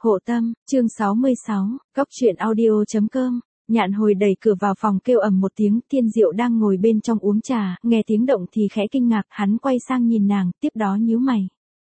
Hộ tâm, chương 66, Cóc truyện audio.com. Nhạn Hồi đẩy cửa vào phòng kêu ầm một tiếng, Thiên Diệu đang ngồi bên trong uống trà, nghe tiếng động thì khẽ kinh ngạc, hắn quay sang nhìn nàng, tiếp đó nhíu mày.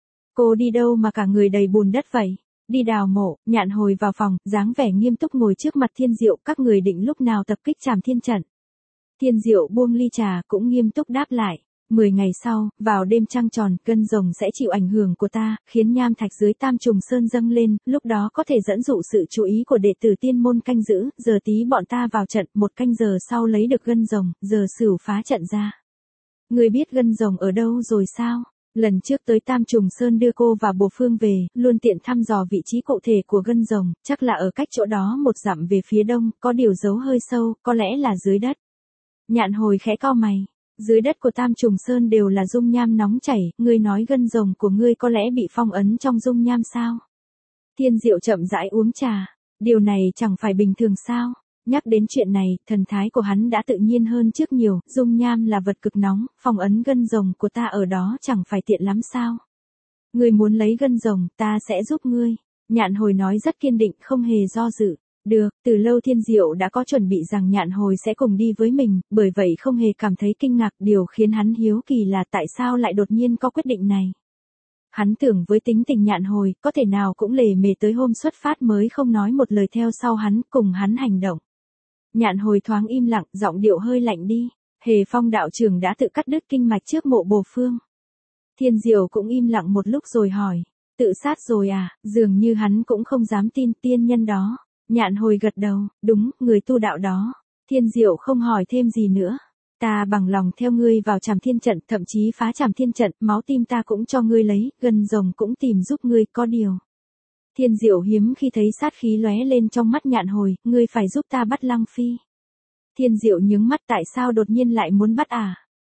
Cô đi đâu mà cả người đầy bùn đất vậy? Đi đào mộ. Nhạn Hồi vào phòng, dáng vẻ nghiêm túc ngồi trước mặt Thiên Diệu, các người định lúc nào tập kích Trảm Thiên trận? Thiên Diệu buông ly trà cũng nghiêm túc đáp lại. 10 ngày sau, vào đêm trăng tròn, gân rồng sẽ chịu ảnh hưởng của ta, khiến nham thạch dưới Tam Trùng Sơn dâng lên, lúc đó có thể dẫn dụ sự chú ý của đệ tử tiên môn canh giữ, giờ tí bọn ta vào trận, 1 canh giờ sau lấy được gân rồng, giờ Sửu phá trận ra. Người biết gân rồng ở đâu rồi sao? Lần trước tới Tam Trùng Sơn đưa cô và Bồ Phương về, luôn tiện thăm dò vị trí cụ thể của gân rồng, chắc là ở cách chỗ đó 1 dặm về phía đông, có điều giấu hơi sâu, có lẽ là dưới đất. Nhạn Hồi khẽ cau mày. Dưới đất của Tam Trùng Sơn đều là dung nham nóng chảy, ngươi nói gân rồng của ngươi có lẽ bị phong ấn trong dung nham sao? Thiên Diệu chậm rãi uống trà, điều này chẳng phải bình thường sao? Nhắc đến chuyện này, thần thái của hắn đã tự nhiên hơn trước nhiều, dung nham là vật cực nóng, phong ấn gân rồng của ta ở đó chẳng phải tiện lắm sao? Ngươi muốn lấy gân rồng, ta sẽ giúp ngươi. Nhạn Hồi nói rất kiên định, không hề do dự. Được, từ lâu Thiên Diệu đã có chuẩn bị rằng Nhạn Hồi sẽ cùng đi với mình, bởi vậy không hề cảm thấy kinh ngạc, điều khiến hắn hiếu kỳ là tại sao lại đột nhiên có quyết định này. Hắn tưởng với tính tình Nhạn Hồi, có thể nào cũng lề mề tới hôm xuất phát mới không nói một lời theo sau hắn, cùng hắn hành động. Nhạn Hồi thoáng im lặng, giọng điệu hơi lạnh đi, Hề Phong đạo trưởng đã tự cắt đứt kinh mạch trước mộ Bồ Phương. Thiên Diệu cũng im lặng một lúc rồi hỏi, tự sát rồi à? Dường như hắn cũng không dám tin tiên nhân đó. Nhạn Hồi gật đầu, đúng, người tu đạo đó. Thiên Diệu không hỏi thêm gì nữa. Ta bằng lòng theo ngươi vào Trảm Thiên trận, thậm chí phá Trảm Thiên trận, máu tim ta cũng cho ngươi lấy, gân rồng cũng tìm giúp ngươi, có điều. Thiên Diệu hiếm khi thấy sát khí lóe lên trong mắt Nhạn Hồi, ngươi phải giúp ta bắt Lăng Phi. Thiên Diệu nhướng mắt, tại sao đột nhiên lại muốn bắt ả?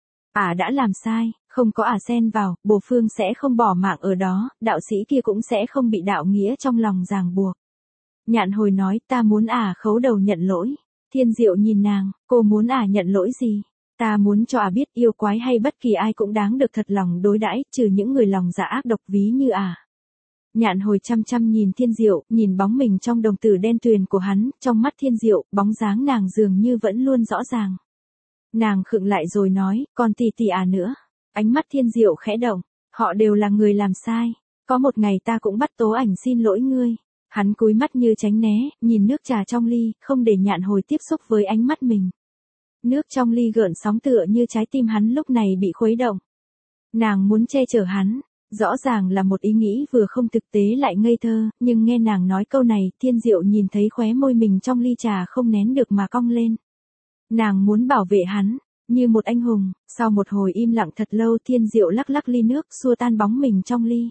Ả đã làm sai, không có ả xen vào, Bồ Phương sẽ không bỏ mạng ở đó, đạo sĩ kia cũng sẽ không bị đạo nghĩa trong lòng ràng buộc. Nhạn Hồi nói, ta muốn ả khấu đầu nhận lỗi. Thiên Diệu nhìn nàng, cô muốn ả nhận lỗi gì? Ta muốn cho ả biết yêu quái hay bất kỳ ai cũng đáng được thật lòng đối đãi, trừ những người lòng dạ ác độc ví như ả. Nhạn Hồi chăm chăm nhìn Thiên Diệu, nhìn bóng mình trong đồng tử đen tuyền của hắn, trong mắt Thiên Diệu, bóng dáng nàng dường như vẫn luôn rõ ràng. Nàng khựng lại rồi nói, còn tỷ ả nữa. Ánh mắt Thiên Diệu khẽ động, họ đều là người làm sai. Có một ngày ta cũng bắt Tố Ảnh xin lỗi ngươi. Hắn cúi mắt như tránh né, nhìn nước trà trong ly, không để Nhạn Hồi tiếp xúc với ánh mắt mình. Nước trong ly gợn sóng tựa như trái tim hắn lúc này bị khuấy động. Nàng muốn che chở hắn, rõ ràng là một ý nghĩ vừa không thực tế lại ngây thơ, nhưng nghe nàng nói câu này, Thiên Diệu nhìn thấy khóe môi mình trong ly trà không nén được mà cong lên. Nàng muốn bảo vệ hắn, như một anh hùng. Sau một hồi im lặng thật lâu, Thiên Diệu lắc lắc ly nước, xua tan bóng mình trong ly.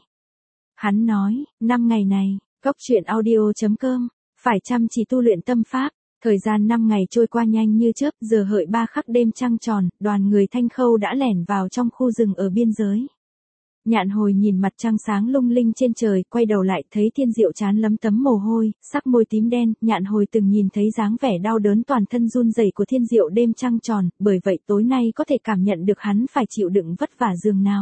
Hắn nói, 5 ngày này, Cóc truyện audio.com, phải chăm chỉ tu luyện tâm pháp. Thời gian 5 ngày trôi qua nhanh như chớp, giờ hợi 3 khắc đêm trăng tròn, đoàn người Thanh Khâu đã lẻn vào trong khu rừng ở biên giới. Nhạn Hồi nhìn mặt trăng sáng lung linh trên trời, quay đầu lại thấy Thiên Diệu trán lấm tấm mồ hôi, sắc môi tím đen, Nhạn Hồi từng nhìn thấy dáng vẻ đau đớn toàn thân run rẩy của Thiên Diệu đêm trăng tròn, bởi vậy tối nay có thể cảm nhận được hắn phải chịu đựng vất vả giường nào.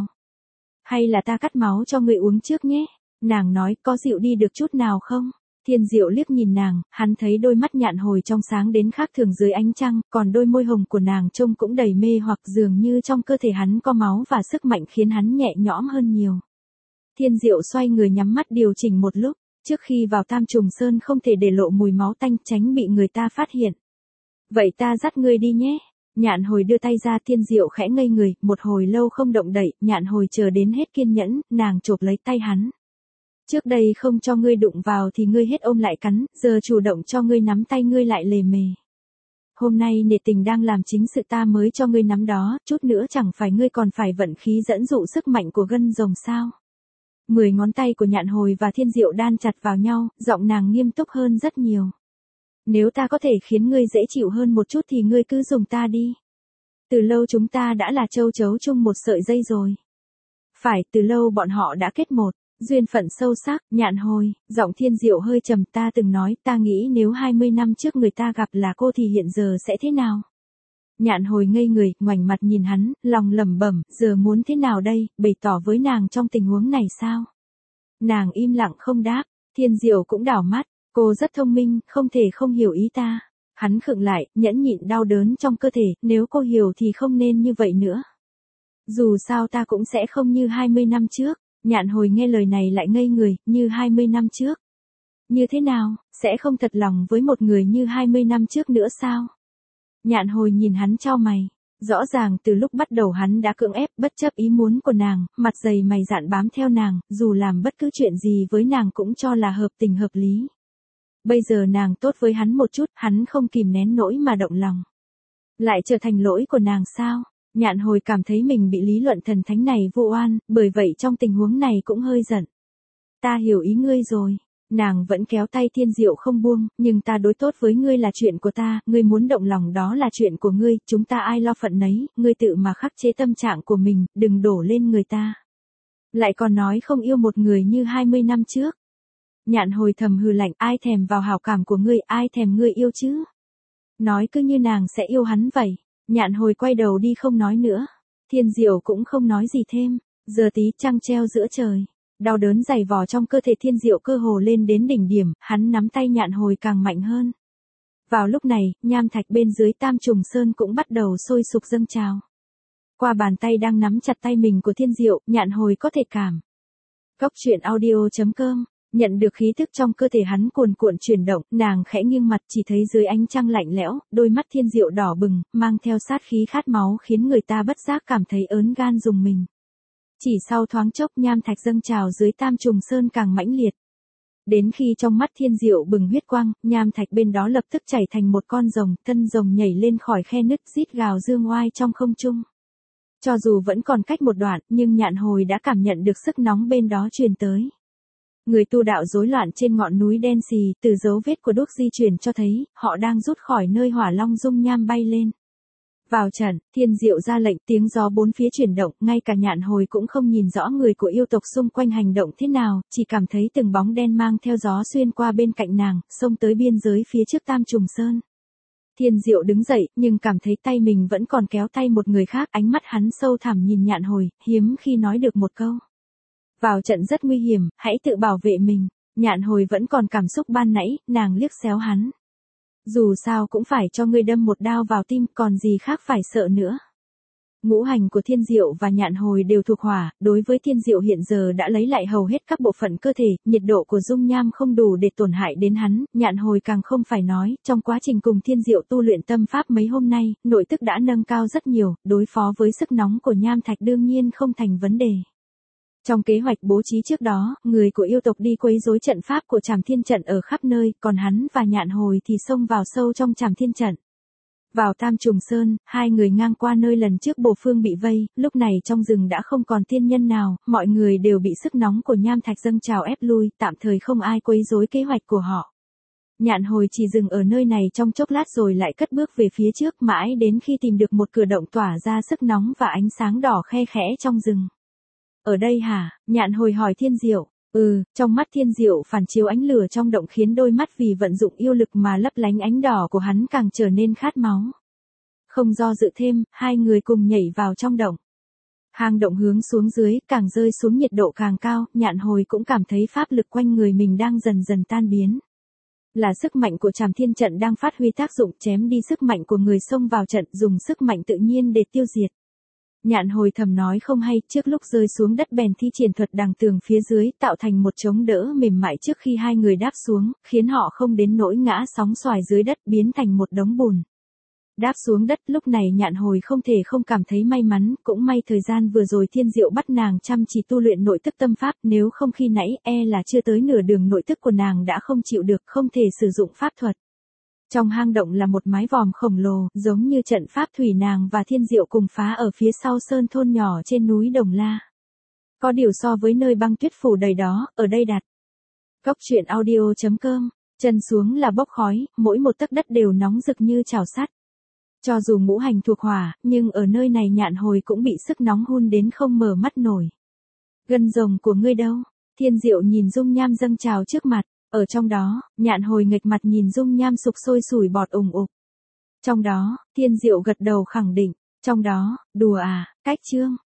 Hay là ta cắt máu cho người uống trước nhé? Nàng nói, có dịu đi được chút nào không? Thiên Diệu liếc nhìn nàng, hắn thấy đôi mắt Nhạn Hồi trong sáng đến khác thường dưới ánh trăng, còn đôi môi hồng của nàng trông cũng đầy mê hoặc, dường như trong cơ thể hắn có máu và sức mạnh khiến hắn nhẹ nhõm hơn nhiều. Thiên Diệu xoay người nhắm mắt điều chỉnh một lúc, trước khi vào Tam Trùng Sơn không thể để lộ mùi máu tanh, tránh bị người ta phát hiện. Vậy ta dắt ngươi đi nhé. Nhạn Hồi đưa tay ra, Thiên Diệu khẽ ngây người, một hồi lâu không động đậy, Nhạn Hồi chờ đến hết kiên nhẫn, nàng chộp lấy tay hắn. Trước đây không cho ngươi đụng vào thì ngươi hết ôm lại cắn, giờ chủ động cho ngươi nắm tay ngươi lại lề mề. Hôm nay nể tình đang làm chính sự ta mới cho ngươi nắm đó, chút nữa chẳng phải ngươi còn phải vận khí dẫn dụ sức mạnh của gân rồng sao? 10 ngón tay của Nhạn Hồi và Thiên Diệu đan chặt vào nhau, giọng nàng nghiêm túc hơn rất nhiều. Nếu ta có thể khiến ngươi dễ chịu hơn một chút thì ngươi cứ dùng ta đi. Từ lâu chúng ta đã là châu chấu chung một sợi dây rồi. Phải, từ lâu bọn họ đã kết một. Duyên phận sâu sắc. Nhạn Hồi, giọng Thiên Diệu hơi trầm, ta từng nói, ta nghĩ nếu 20 năm trước người ta gặp là cô thì hiện giờ sẽ thế nào? Nhạn Hồi ngây người, ngoảnh mặt nhìn hắn, lòng lẩm bẩm, giờ muốn thế nào đây, bày tỏ với nàng trong tình huống này sao? Nàng im lặng không đáp. Thiên Diệu cũng đảo mắt, cô rất thông minh, không thể không hiểu ý ta. Hắn khựng lại, nhẫn nhịn đau đớn trong cơ thể, nếu cô hiểu thì không nên như vậy nữa. Dù sao ta cũng sẽ không như 20 năm trước. Nhạn Hồi nghe lời này lại ngây người, như 20 năm trước. Như thế nào, sẽ không thật lòng với một người như 20 năm trước nữa sao? Nhạn Hồi nhìn hắn chau mày. Rõ ràng từ lúc bắt đầu hắn đã cưỡng ép bất chấp ý muốn của nàng, mặt dày mày dạn bám theo nàng, dù làm bất cứ chuyện gì với nàng cũng cho là hợp tình hợp lý. Bây giờ nàng tốt với hắn một chút, hắn không kìm nén nỗi mà động lòng. Lại trở thành lỗi của nàng sao? Nhạn Hồi cảm thấy mình bị lý luận thần thánh này vu oan, bởi vậy trong tình huống này cũng hơi giận. Ta hiểu ý ngươi rồi. Nàng vẫn kéo tay Thiên Diệu không buông, nhưng ta đối tốt với ngươi là chuyện của ta, ngươi muốn động lòng đó là chuyện của ngươi, chúng ta ai lo phận nấy, ngươi tự mà khắc chế tâm trạng của mình, đừng đổ lên người ta. Lại còn nói không yêu một người như 20 năm trước. Nhạn Hồi thầm hừ lạnh, ai thèm vào hảo cảm của ngươi, ai thèm ngươi yêu chứ? Nói cứ như nàng sẽ yêu hắn vậy. Nhạn Hồi quay đầu đi không nói nữa. Thiên Diệu cũng không nói gì thêm. Giờ tí trăng treo giữa trời. Đau đớn dày vò trong cơ thể Thiên Diệu cơ hồ lên đến đỉnh điểm, hắn nắm tay Nhạn Hồi càng mạnh hơn. Vào lúc này, nham thạch bên dưới Tam Trùng Sơn cũng bắt đầu sôi sục dâng trào. Qua bàn tay đang nắm chặt tay mình của Thiên Diệu, Nhạn Hồi có thể cảm. Cốc truyện audio.com. Nhận được khí thức trong cơ thể hắn cuồn cuộn chuyển động, nàng khẽ nghiêng mặt chỉ thấy dưới ánh trăng lạnh lẽo, đôi mắt Thiên Diệu đỏ bừng, mang theo sát khí khát máu khiến người ta bất giác cảm thấy ớn gan rùng mình. Chỉ sau thoáng chốc nham thạch dâng trào dưới Tam Trùng Sơn càng mãnh liệt. Đến khi trong mắt Thiên Diệu bừng huyết quang, nham thạch bên đó lập tức chảy thành một con rồng, thân rồng nhảy lên khỏi khe nứt rít gào dương oai trong không trung. Cho dù vẫn còn cách một đoạn, nhưng Nhạn Hồi đã cảm nhận được sức nóng bên đó truyền tới. Người tu đạo rối loạn trên ngọn núi đen xì, từ dấu vết của đuốc di chuyển cho thấy, họ đang rút khỏi nơi hỏa long dung nham bay lên. Vào trận, Thiên Diệu ra lệnh, tiếng gió bốn phía chuyển động, ngay cả Nhạn Hồi cũng không nhìn rõ người của yêu tộc xung quanh hành động thế nào, chỉ cảm thấy từng bóng đen mang theo gió xuyên qua bên cạnh nàng, xông tới biên giới phía trước Tam Trùng Sơn. Thiên Diệu đứng dậy, nhưng cảm thấy tay mình vẫn còn kéo tay một người khác, ánh mắt hắn sâu thẳm nhìn Nhạn Hồi, hiếm khi nói được một câu. Vào trận rất nguy hiểm, hãy tự bảo vệ mình. Nhạn Hồi vẫn còn cảm xúc ban nãy, nàng liếc xéo hắn. Dù sao cũng phải cho ngươi đâm một đao vào tim, còn gì khác phải sợ nữa. Ngũ hành của Thiên Diệu và Nhạn Hồi đều thuộc hỏa, đối với Thiên Diệu hiện giờ đã lấy lại hầu hết các bộ phận cơ thể, nhiệt độ của dung nham không đủ để tổn hại đến hắn, Nhạn Hồi càng không phải nói, trong quá trình cùng Thiên Diệu tu luyện tâm pháp mấy hôm nay, nội tức đã nâng cao rất nhiều, đối phó với sức nóng của nham thạch đương nhiên không thành vấn đề. Trong kế hoạch bố trí trước đó, người của yêu tộc đi quấy rối trận pháp của Trảm Thiên trận ở khắp nơi, còn hắn và Nhạn Hồi thì xông vào sâu trong Trảm Thiên trận. Vào Tam Trùng Sơn, hai người ngang qua nơi lần trước Bồ Phương bị vây, lúc này trong rừng đã không còn tiên nhân nào, mọi người đều bị sức nóng của nham thạch dâng trào ép lui, tạm thời không ai quấy rối kế hoạch của họ. Nhạn Hồi chỉ dừng ở nơi này trong chốc lát rồi lại cất bước về phía trước mãi đến khi tìm được một cửa động tỏa ra sức nóng và ánh sáng đỏ khe khẽ trong rừng. Ở đây hả? Nhạn Hồi hỏi Thiên Diệu. Trong mắt Thiên Diệu phản chiếu ánh lửa trong động khiến đôi mắt vì vận dụng yêu lực mà lấp lánh ánh đỏ của hắn càng trở nên khát máu. Không do dự thêm, hai người cùng nhảy vào trong động. Hang động hướng xuống dưới, càng rơi xuống nhiệt độ càng cao, Nhạn Hồi cũng cảm thấy pháp lực quanh người mình đang dần dần tan biến. Là sức mạnh của Trảm Thiên trận đang phát huy tác dụng chém đi sức mạnh của người xông vào trận, dùng sức mạnh tự nhiên để tiêu diệt. Nhạn Hồi thầm nói không hay, trước lúc rơi xuống đất bèn thi triển thuật đằng tường phía dưới, tạo thành một chống đỡ mềm mại trước khi hai người đáp xuống, khiến họ không đến nỗi ngã sóng xoài dưới đất biến thành một đống bùn. Đáp xuống đất, lúc này Nhạn Hồi không thể không cảm thấy may mắn, cũng may thời gian vừa rồi Thiên Diệu bắt nàng chăm chỉ tu luyện nội tức tâm pháp, nếu không khi nãy là chưa tới nửa đường nội tức của nàng đã không chịu được, không thể sử dụng pháp thuật. Trong hang động là một mái vòm khổng lồ, giống như trận pháp thủy nàng và Thiên Diệu cùng phá ở phía sau sơn thôn nhỏ trên núi Đồng La. Có điều so với nơi băng tuyết phủ đầy đó, ở đây đặt. Cốc truyện audio.com, chân xuống là bốc khói, mỗi một tấc đất đều nóng rực như chảo sắt. Cho dù ngũ hành thuộc hỏa, nhưng ở nơi này Nhạn Hồi cũng bị sức nóng hun đến không mở mắt nổi. Gân rồng của ngươi đâu? Thiên Diệu nhìn dung nham dâng trào trước mặt. Ở trong đó, Nhạn Hồi nghệch mặt nhìn dung nham sục sôi sủi bọt ùng ục. Trong đó, Thiên Diệu gật đầu khẳng định. Trong đó, đùa à, cách chương.